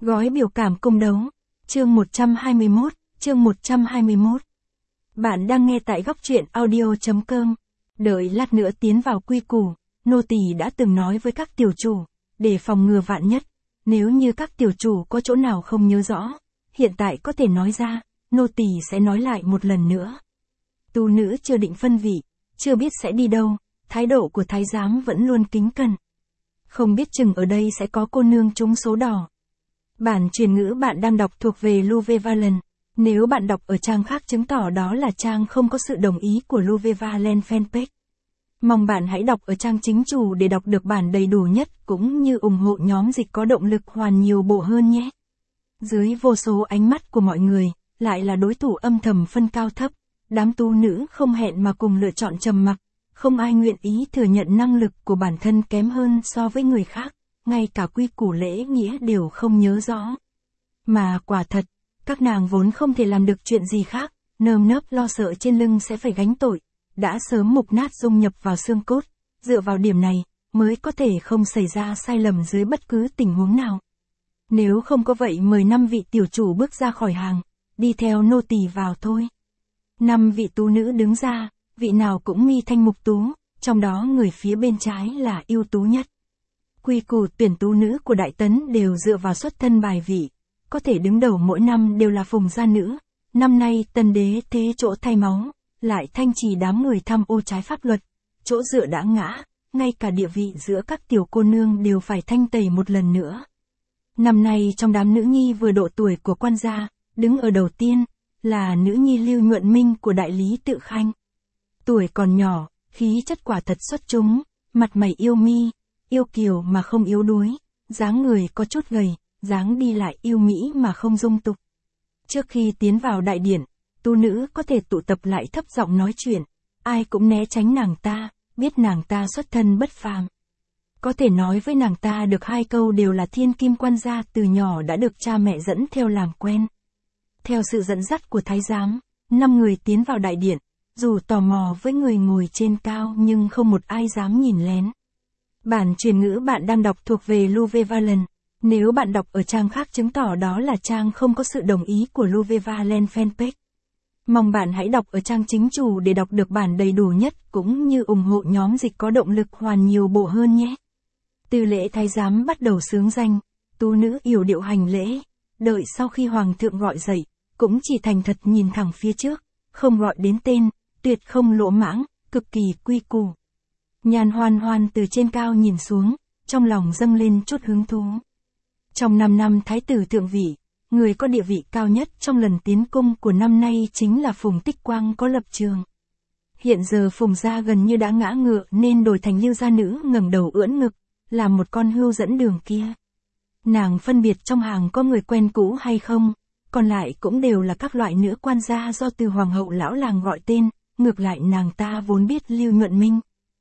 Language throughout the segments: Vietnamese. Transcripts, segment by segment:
Gói biểu cảm cung đấu. Chương 121, chương 121. Bạn đang nghe tại góc truyện audio.com. Đợi lát nữa tiến vào quy củ, nô tỳ đã từng nói với các tiểu chủ, để phòng ngừa vạn nhất, nếu như các tiểu chủ có chỗ nào không nhớ rõ, hiện tại có thể nói ra, nô tỳ sẽ nói lại một lần nữa. Tu nữ chưa định phân vị, chưa biết sẽ đi đâu, thái độ của thái giám vẫn luôn kính cẩn. Không biết chừng ở đây sẽ có cô nương trúng số đỏ. Bản truyền ngữ bạn đang đọc thuộc về Louve Valen. Nếu bạn đọc ở trang khác chứng tỏ đó là trang không có sự đồng ý của Louve Valen fanpage. Mong bạn hãy đọc ở trang chính chủ để đọc được bản đầy đủ nhất cũng như ủng hộ nhóm dịch có động lực hoàn nhiều bộ hơn nhé. Dưới vô số ánh mắt của mọi người, lại là đối thủ âm thầm phân cao thấp. Đám tu nữ không hẹn mà cùng lựa chọn trầm mặc. Không ai nguyện ý thừa nhận năng lực của bản thân kém hơn so với người khác, ngay cả quy củ lễ nghĩa đều không nhớ rõ. Mà quả thật, các nàng vốn không thể làm được chuyện gì khác, nơm nớp lo sợ trên lưng sẽ phải gánh tội, đã sớm mục nát dung nhập vào xương cốt, dựa vào điểm này, mới có thể không xảy ra sai lầm dưới bất cứ tình huống nào. Nếu không có vậy mời 5 vị tiểu chủ bước ra khỏi hàng, đi theo nô tỳ vào thôi. 5 vị tú nữ đứng ra, vị nào cũng mi thanh mục tú, trong đó người phía bên trái là ưu tú nhất. Quy củ tuyển tú nữ của Đại Tấn đều dựa vào xuất thân bài vị, có thể đứng đầu mỗi năm đều là phùng gia nữ. Năm nay Tân đế thế chỗ thay máu, lại thanh trì đám người tham ô trái pháp luật, chỗ dựa đã ngã, ngay cả địa vị giữa các tiểu cô nương đều phải thanh tẩy một lần nữa. Năm nay trong đám nữ nhi vừa độ tuổi của quan gia, đứng ở đầu tiên, là nữ nhi Lưu Nhuận Minh của đại lý Tự Khanh. Tuổi còn nhỏ, khí chất quả thật xuất chúng, mặt mày yêu mi, yêu kiều mà không yếu đuối, dáng người có chút gầy, dáng đi lại yêu mỹ mà không dung tục. Trước khi tiến vào đại điện, tu nữ có thể tụ tập lại thấp giọng nói chuyện, ai cũng né tránh nàng ta, biết nàng ta xuất thân bất phàm. Có thể nói với nàng ta được 2 câu đều là thiên kim quan gia từ nhỏ đã được cha mẹ dẫn theo làm quen. Theo sự dẫn dắt của thái giám, 5 người tiến vào đại điện, dù tò mò với người ngồi trên cao nhưng không một ai dám nhìn lén. Bản truyền ngữ bạn đang đọc thuộc về Louve Valen. Nếu bạn đọc ở trang khác chứng tỏ đó là trang không có sự đồng ý của Louve Valen fanpage. Mong bạn hãy đọc ở trang chính chủ để đọc được bản đầy đủ nhất cũng như ủng hộ nhóm dịch có động lực hoàn nhiều bộ hơn nhé. Từ lễ thái giám bắt đầu xướng danh, tú nữ yểu điệu hành lễ, đợi sau khi hoàng thượng gọi dậy, cũng chỉ thành thật nhìn thẳng phía trước, không gọi đến tên, tuyệt không lỗ mãng, cực kỳ quy củ. Nhan Hoan Hoan từ trên cao nhìn xuống, trong lòng dâng lên chút hứng thú. Trong 5 năm thái tử thượng vị, người có địa vị cao nhất trong lần tiến cung của năm nay chính là Phùng Tích Quang có lập trường. Hiện giờ Phùng gia gần như đã ngã ngựa nên đổi thành Lưu gia nữ ngẩng đầu ưỡn ngực, là một con hươu dẫn đường kia. Nàng phân biệt trong hàng có người quen cũ hay không, còn lại cũng đều là các loại nữ quan gia do từ hoàng hậu lão làng gọi tên, ngược lại nàng ta vốn biết Lưu Nhuận Minh.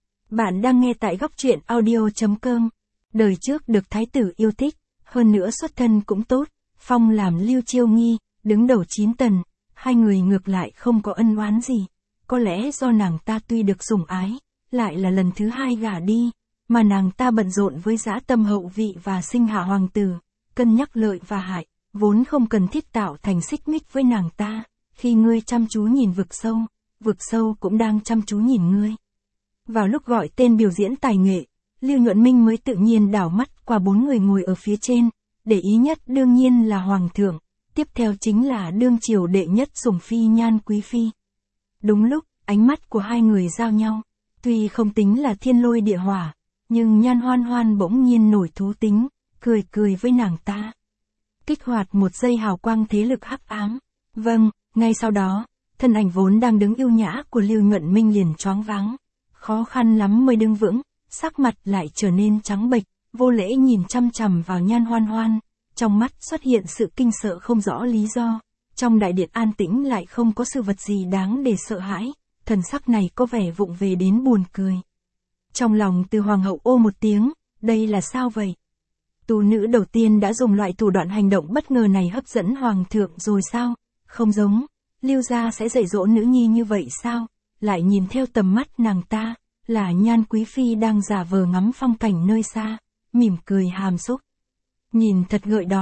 Bạn đang nghe tại góc truyện audio.com. Đời trước được thái tử yêu thích, hơn nữa xuất thân cũng tốt, phong làm Lưu Chiêu Nghi, đứng đầu 9 tần, 2 người ngược lại không có ân oán gì. Có lẽ do nàng ta tuy được sủng ái, lại là lần thứ 2 gả đi, mà nàng ta bận rộn với dã tâm hậu vị và sinh hạ hoàng tử, cân nhắc lợi và hại, vốn không cần thiết tạo thành xích mích với nàng ta. Khi ngươi chăm chú nhìn vực sâu cũng đang chăm chú nhìn ngươi. Vào lúc gọi tên biểu diễn tài nghệ, Lưu Nhuận Minh mới tự nhiên đảo mắt qua 4 người ngồi ở phía trên, để ý nhất đương nhiên là hoàng thượng, tiếp theo chính là đương triều đệ nhất sủng phi Nhan Quý Phi. Đúng lúc, ánh mắt của 2 người giao nhau, tuy không tính là thiên lôi địa hỏa, nhưng Nhan Hoan Hoan bỗng nhiên nổi thú tính, cười cười với nàng ta. Kích hoạt một giây hào quang thế lực hắc ám. Vâng, ngay sau đó, thân ảnh vốn đang đứng yêu nhã của Lưu Nhuận Minh liền choáng váng. Khó khăn lắm mới đứng vững, sắc mặt lại trở nên trắng bệch, vô lễ nhìn chăm chằm vào Nhan Hoan Hoan, trong mắt xuất hiện sự kinh sợ không rõ lý do. Trong đại điện an tĩnh lại không có sự vật gì đáng để sợ hãi, thần sắc này có vẻ vụng về đến buồn cười. Trong lòng từ hoàng hậu ô một tiếng, đây là sao vậy? Tú nữ đầu tiên đã dùng loại thủ đoạn hành động bất ngờ này hấp dẫn hoàng thượng rồi sao? Không giống, Lưu gia sẽ dạy dỗ nữ nhi như vậy sao? Lại nhìn theo tầm mắt nàng ta, là Nhan Quý Phi đang giả vờ ngắm phong cảnh nơi xa, mỉm cười hàm xúc. Nhìn thật gợi đòn,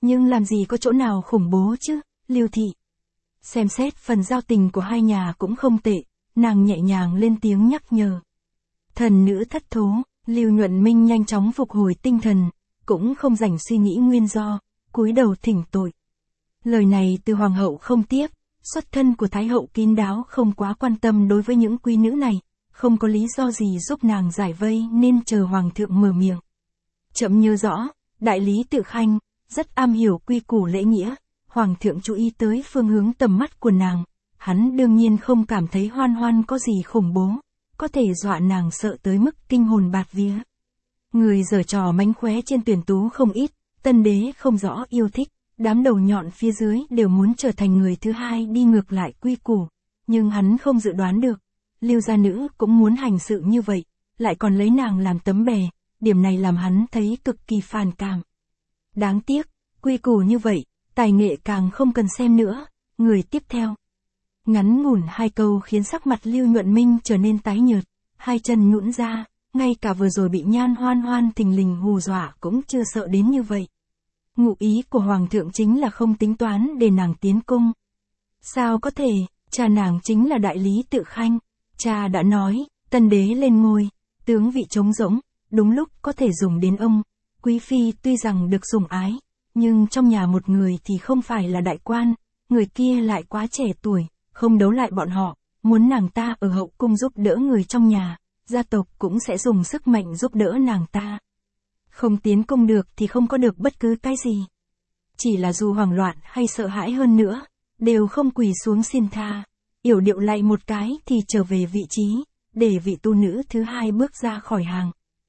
Nhưng làm gì có chỗ nào khủng bố chứ, Lưu Thị. Xem xét phần giao tình của hai nhà cũng không tệ, nàng nhẹ nhàng lên tiếng nhắc nhở. Thần nữ thất thố, Lưu Nhuận Minh nhanh chóng phục hồi tinh thần, cũng không rảnh suy nghĩ nguyên do, cúi đầu thỉnh tội. Lời này từ hoàng hậu không tiếp, xuất thân của thái hậu kín đáo không quá quan tâm đối với những quý nữ này, không có lý do gì giúp nàng giải vây nên chờ hoàng thượng mở miệng. Chậm nhớ rõ, đại lý Tự Khanh, rất am hiểu quy củ lễ nghĩa, hoàng thượng chú ý tới phương hướng tầm mắt của nàng, hắn đương nhiên không cảm thấy Hoan Hoan có gì khủng bố, có thể dọa nàng sợ tới mức kinh hồn bạt vía. Người giở trò mánh khóe trên tuyển tú không ít, tân đế không rõ yêu thích, đám đầu nhọn phía dưới đều muốn trở thành người thứ hai đi ngược lại quy củ, nhưng hắn không dự đoán được, Lưu gia nữ cũng muốn hành sự như vậy, lại còn lấy nàng làm tấm bè, điểm này làm hắn thấy cực kỳ phản cảm. Đáng tiếc, quy củ như vậy, tài nghệ càng không cần xem nữa, người tiếp theo. Ngắn ngủn hai câu khiến sắc mặt Lưu Nhuận Minh trở nên tái nhợt, hai chân nhũn ra, ngay cả vừa rồi bị Nhan Hoan Hoan thình lình hù dọa cũng chưa sợ đến như vậy. Ngụ ý của hoàng thượng chính là không tính toán để nàng tiến cung. Sao có thể, cha nàng chính là đại lý Tự Khanh, cha đã nói, tân đế lên ngôi, tướng vị trống rỗng, đúng lúc có thể dùng đến ông. Quý phi tuy rằng được sủng ái, nhưng trong nhà một người thì không phải là đại quan, người kia lại quá trẻ tuổi, không đấu lại bọn họ, muốn nàng ta ở hậu cung giúp đỡ người trong nhà, gia tộc cũng sẽ dùng sức mạnh giúp đỡ nàng ta. Không tiến cung được thì không có được bất cứ cái gì. Chỉ là dù hoảng loạn hay sợ hãi hơn nữa, đều không quỳ xuống xin tha, yểu điệu lại một cái thì trở về vị trí, để vị tu nữ thứ hai bước ra khỏi hàng.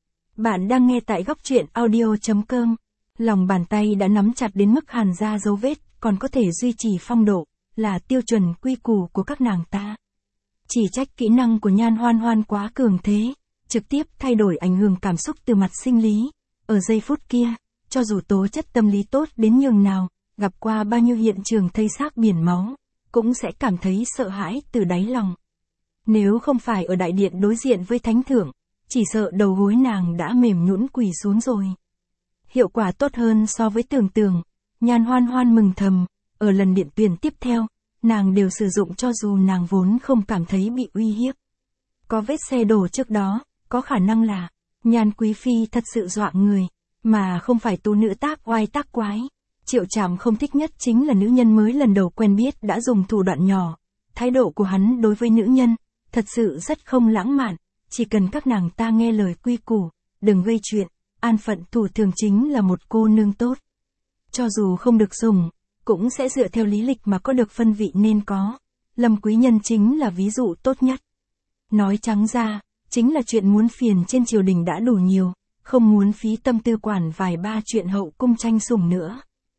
Bạn đang nghe tại góc truyện audio.com. Lòng bàn tay đã nắm chặt đến mức hàn ra dấu vết, còn có thể duy trì phong độ, là tiêu chuẩn quy củ của các nàng ta. Chỉ trách kỹ năng của Nhan Hoan Hoan quá cường thế, trực tiếp thay đổi ảnh hưởng cảm xúc từ mặt sinh lý. Ở giây phút kia, cho dù tố chất tâm lý tốt đến nhường nào, gặp qua bao nhiêu hiện trường thây xác biển máu, cũng sẽ cảm thấy sợ hãi từ đáy lòng. Nếu không phải ở đại điện đối diện với thánh thượng, chỉ sợ đầu gối nàng đã mềm nhũn quỳ xuống rồi. Hiệu quả tốt hơn so với tưởng tượng, Nhan Hoan Hoan mừng thầm, ở lần điện tuyển tiếp theo, nàng đều sử dụng cho dù nàng vốn không cảm thấy bị uy hiếp. Có vết xe đổ trước đó, có khả năng là Nhan quý phi thật sự dọa người, mà không phải tu nữ tác oai tác quái. Triệu Trảm không thích nhất chính là nữ nhân mới lần đầu quen biết đã dùng thủ đoạn nhỏ. Thái độ của hắn đối với nữ nhân, thật sự rất không lãng mạn, chỉ cần các nàng ta nghe lời quy củ, đừng gây chuyện, an phận thủ thường chính là một cô nương tốt. Cho dù không được dùng, cũng sẽ dựa theo lý lịch mà có được phân vị nên có. Lâm Quý Nhân chính là ví dụ tốt nhất. Nói trắng ra, chính là chuyện muốn phiền trên triều đình đã đủ nhiều, không muốn phí tâm tư quản vài ba chuyện hậu cung tranh sủng nữa.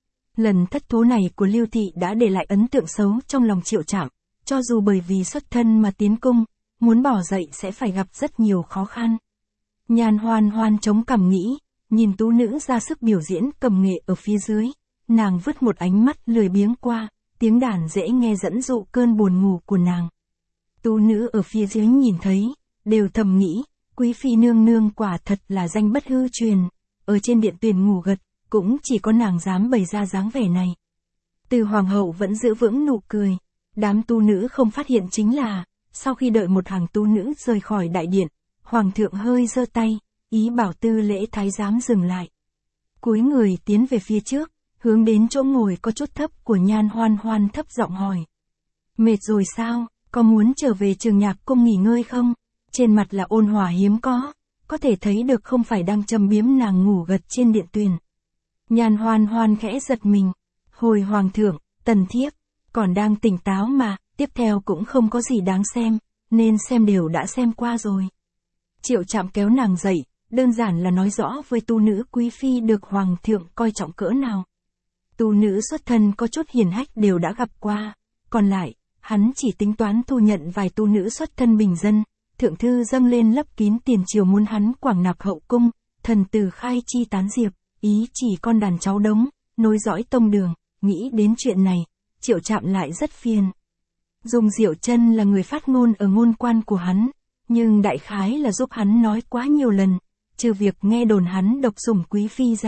Lần thất thố này của Lưu Thị đã để lại ấn tượng xấu trong lòng Triệu Trảm, cho dù bởi vì xuất thân mà tiến cung, muốn bỏ dậy sẽ phải gặp rất nhiều khó khăn. Nhan Hoan Hoan chống cằm nghĩ, nhìn tú nữ ra sức biểu diễn cầm nghệ ở phía dưới, nàng vứt một ánh mắt lười biếng qua, tiếng đàn dễ nghe dẫn dụ cơn buồn ngủ của nàng. Tú nữ ở phía dưới nhìn thấy, đều thầm nghĩ, quý phi nương nương quả thật là danh bất hư truyền, ở trên điện tuyển ngủ gật, cũng chỉ có nàng dám bày ra dáng vẻ này. Từ hoàng hậu vẫn giữ vững nụ cười, đám tu nữ không phát hiện chính là, sau khi đợi một hàng tu nữ rời khỏi đại điện, hoàng thượng hơi giơ tay, ý bảo tư lễ thái giám dừng lại. Cúi người tiến về phía trước, hướng đến chỗ ngồi có chút thấp của Nhan Hoan Hoan thấp giọng hỏi. Mệt rồi sao, có muốn trở về Trường Nhạc Cung nghỉ ngơi không? Trên mặt là ôn hòa hiếm có thể thấy được không phải đang châm biếm nàng ngủ gật trên điện tuyển. Nhan Hoan Hoan khẽ giật mình, hồi hoàng thượng, tần thiếp, còn đang tỉnh táo mà, tiếp theo cũng không có gì đáng xem, nên xem đều đã xem qua rồi. Triệu Trảm kéo nàng dậy, đơn giản là nói rõ với tu nữ quý phi được hoàng thượng coi trọng cỡ nào. Tu nữ xuất thân có chút hiền hách đều đã gặp qua, còn lại, hắn chỉ tính toán thu nhận vài tu nữ xuất thân bình dân, thượng thư dâng lên lấp kín tiền triều muốn hắn quảng nạp hậu cung, thần tử khai chi tán diệp, ý chỉ con đàn cháu đống, nối dõi tông đường, nghĩ đến chuyện này, Triệu Trảm lại rất phiền. Dung Diệu Chân là người phát ngôn ở ngôn quan của hắn, nhưng đại khái là giúp hắn nói quá nhiều lần, trừ việc nghe đồn hắn độc sủng quý phi ra,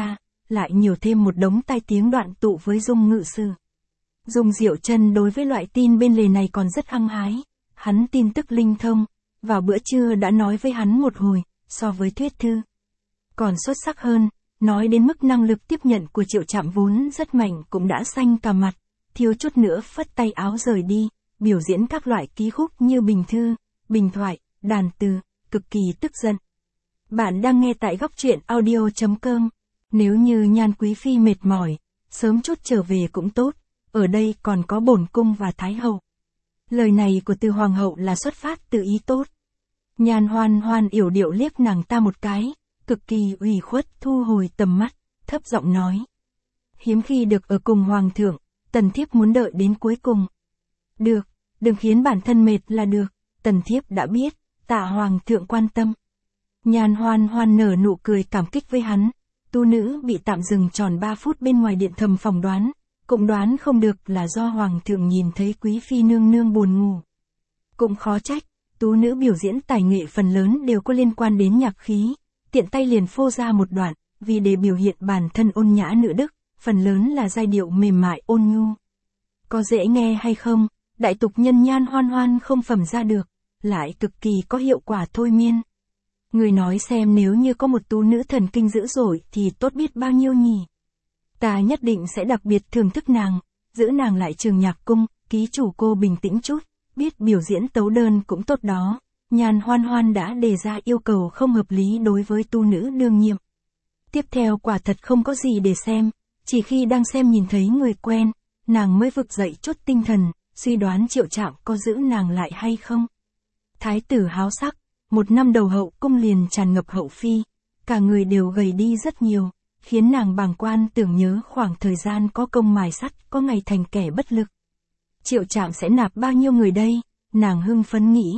lại nhiều thêm một đống tai tiếng đoạn tụ với Dung ngự sử. Dung Diệu Trân đối với loại tin bên lề này còn rất hăng hái, hắn tin tức linh thông, vào bữa trưa đã nói với hắn một hồi, so với Thuyết Thư còn xuất sắc hơn, nói đến mức năng lực tiếp nhận của Triệu Trạm vốn rất mạnh cũng đã xanh cả mặt, thiếu chút nữa phất tay áo rời đi, biểu diễn các loại ký khúc như bình thư, bình thoại, đàn từ, cực kỳ tức giận. Bạn đang nghe tại góc truyện audio.com. Nếu như Nhan Quý Phi mệt mỏi, sớm chút trở về cũng tốt, ở đây còn có bổn cung và Thái hậu. Lời này của từ hoàng hậu là xuất phát từ ý tốt. Nhan Hoan Hoan yểu điệu liếc nàng ta một cái, cực kỳ ủy khuất thu hồi tầm mắt, thấp giọng nói. Hiếm khi được ở cùng hoàng thượng, tần thiếp muốn đợi đến cuối cùng. Được, đừng khiến bản thân mệt là được, tần thiếp đã biết, tạ hoàng thượng quan tâm. Nhan Hoan Hoan nở nụ cười cảm kích với hắn, tu nữ bị tạm dừng tròn 3 phút bên ngoài điện thầm phỏng đoán, cũng đoán không được là do hoàng thượng nhìn thấy quý phi nương nương buồn ngủ. Cũng khó trách, tú nữ biểu diễn tài nghệ phần lớn đều có liên quan đến nhạc khí, tiện tay liền phô ra một đoạn, vì để biểu hiện bản thân ôn nhã nữ đức, phần lớn là giai điệu mềm mại ôn nhu. Có dễ nghe hay không, đại tục nhân Nhan Hoan Hoan không phẩm ra được, lại cực kỳ có hiệu quả thôi miên. Người nói xem nếu như có một tú nữ thần kinh dữ dội thì tốt biết bao nhiêu nhỉ. Ta nhất định sẽ đặc biệt thưởng thức nàng, giữ nàng lại trường nhạc cung, ký chủ cô bình tĩnh chút, biết biểu diễn tấu đơn cũng tốt đó. Nhan Hoan Hoan đã đề ra yêu cầu không hợp lý đối với tu nữ đương nhiệm. Tiếp theo quả thật không có gì để xem, chỉ khi đang xem nhìn thấy người quen, nàng mới vực dậy chút tinh thần, suy đoán Triệu Trạm có giữ nàng lại hay không. Thái tử háo sắc, 1 năm đầu hậu cung liền tràn ngập hậu phi, cả người đều gầy đi rất nhiều, khiến nàng bàng quan tưởng nhớ khoảng thời gian có công mài sắt, có ngày thành kẻ bất lực. Triệu Trạm sẽ nạp bao nhiêu người đây, nàng hưng phấn nghĩ.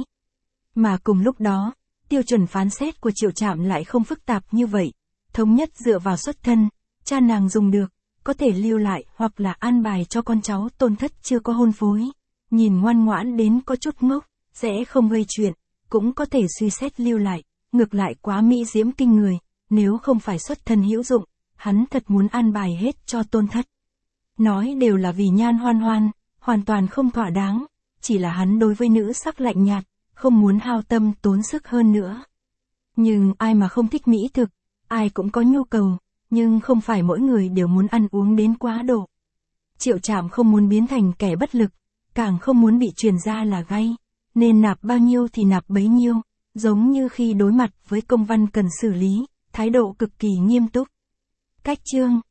Mà cùng lúc đó, tiêu chuẩn phán xét của Triệu Trạm lại không phức tạp như vậy, thống nhất dựa vào xuất thân, cha nàng dùng được, có thể lưu lại hoặc là an bài cho con cháu tôn thất chưa có hôn phối, nhìn ngoan ngoãn đến có chút ngốc, sẽ không gây chuyện, cũng có thể suy xét lưu lại, ngược lại quá mỹ diễm kinh người, nếu không phải xuất thân hữu dụng, hắn thật muốn an bài hết cho tôn thất. Nói đều là vì Nhan Hoan Hoan, hoàn toàn không thỏa đáng, chỉ là hắn đối với nữ sắc lạnh nhạt, không muốn hao tâm tốn sức hơn nữa. Nhưng ai mà không thích mỹ thực, ai cũng có nhu cầu, nhưng không phải mỗi người đều muốn ăn uống đến quá độ. Triệu Trạm không muốn biến thành kẻ bất lực, càng không muốn bị truyền ra là gay, nên nạp bao nhiêu thì nạp bấy nhiêu, giống như khi đối mặt với công văn cần xử lý, thái độ cực kỳ nghiêm túc. Cách chương